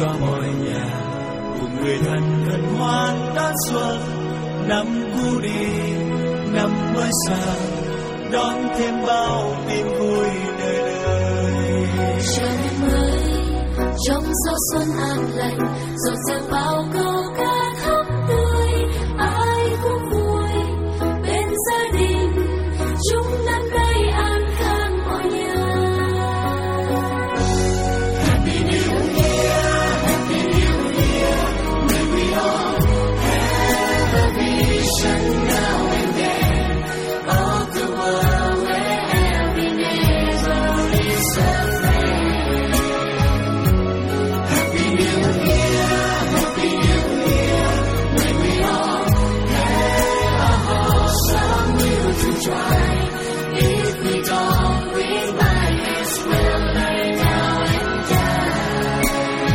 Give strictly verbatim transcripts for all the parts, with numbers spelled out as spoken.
cho mọi nhà cùng người thân hân hoan đón xuân. Năm cũ đi, năm mới sang, đón thêm bao tin vui đời đời. Chào năm mới trong gió xuân an lành, rộn ràng bao câu ca thắm tươi, ai cũng vui bên gia đình, chúc năm nay an khang mọi nhà. Happy New Year, Happy New Year, may we all have a vision now and then of the world where every neighbor is a friend. Happy New Year, Happy New Year, may we all have a wholesome will to try. If we don't, we might as well learn now and die.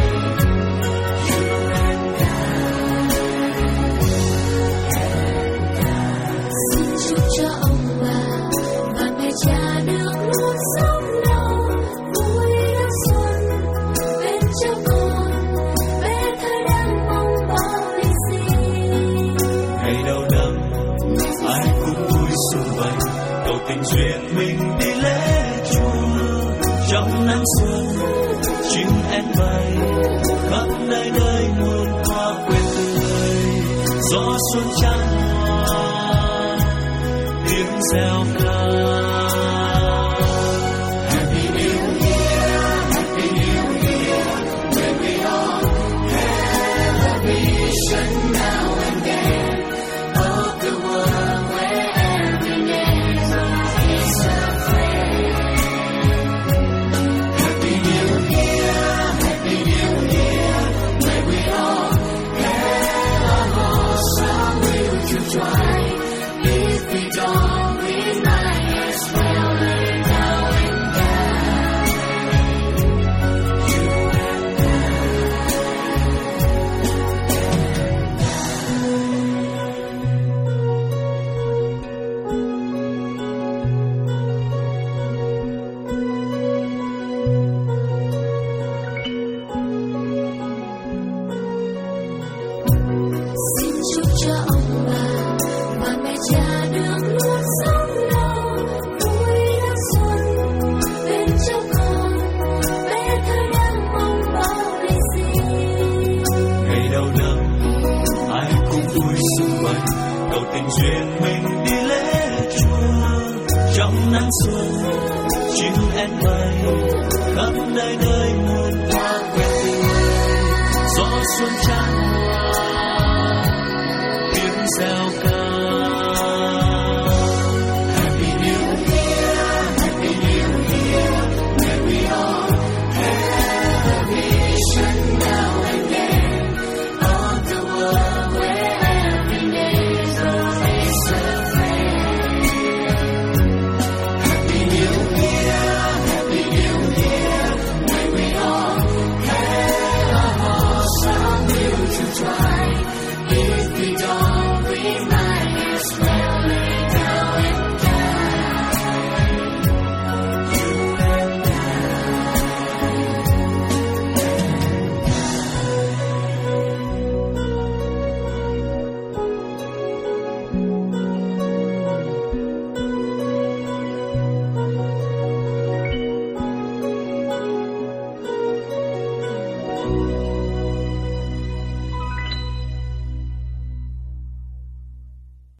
You and I. Xin chúc cho ông bà và mẹ cha được luôn sống lâu, vui đón xuân bên cháu con, bé thơ đang mong bao lì xì. Ngày đầu năm ai cũng vui sum vầy, cầu tình duyên mình đi lễ chùa. Trong nắng xuân chim én bay, khắp nơi nơi muôn hoa quê tươi. Gió xuân chan hòa, tiếng reo ca. Happy New Year, Happy New Year, may we all have a vision now and then of the world where every neighbor is a friend. Happy New Year, Happy New Year, may we all have a wholesome will to try. If we don't, we might as well learn now and die. You and Xin chúc cho ông bà và mẹ cha được luôn sống lâu, vui đón xuân bên cháu con, bé thơ đang mong bao lì xì. Ngày đầu năm ai cũng vui sum vầy, cầu tình duyên mình đi lễ chùa. Trong nắng xuân chim én bay, khắp nơi nơi muôn hoa quê tươi. Gió xuân chan hòa, tiếng reo ca.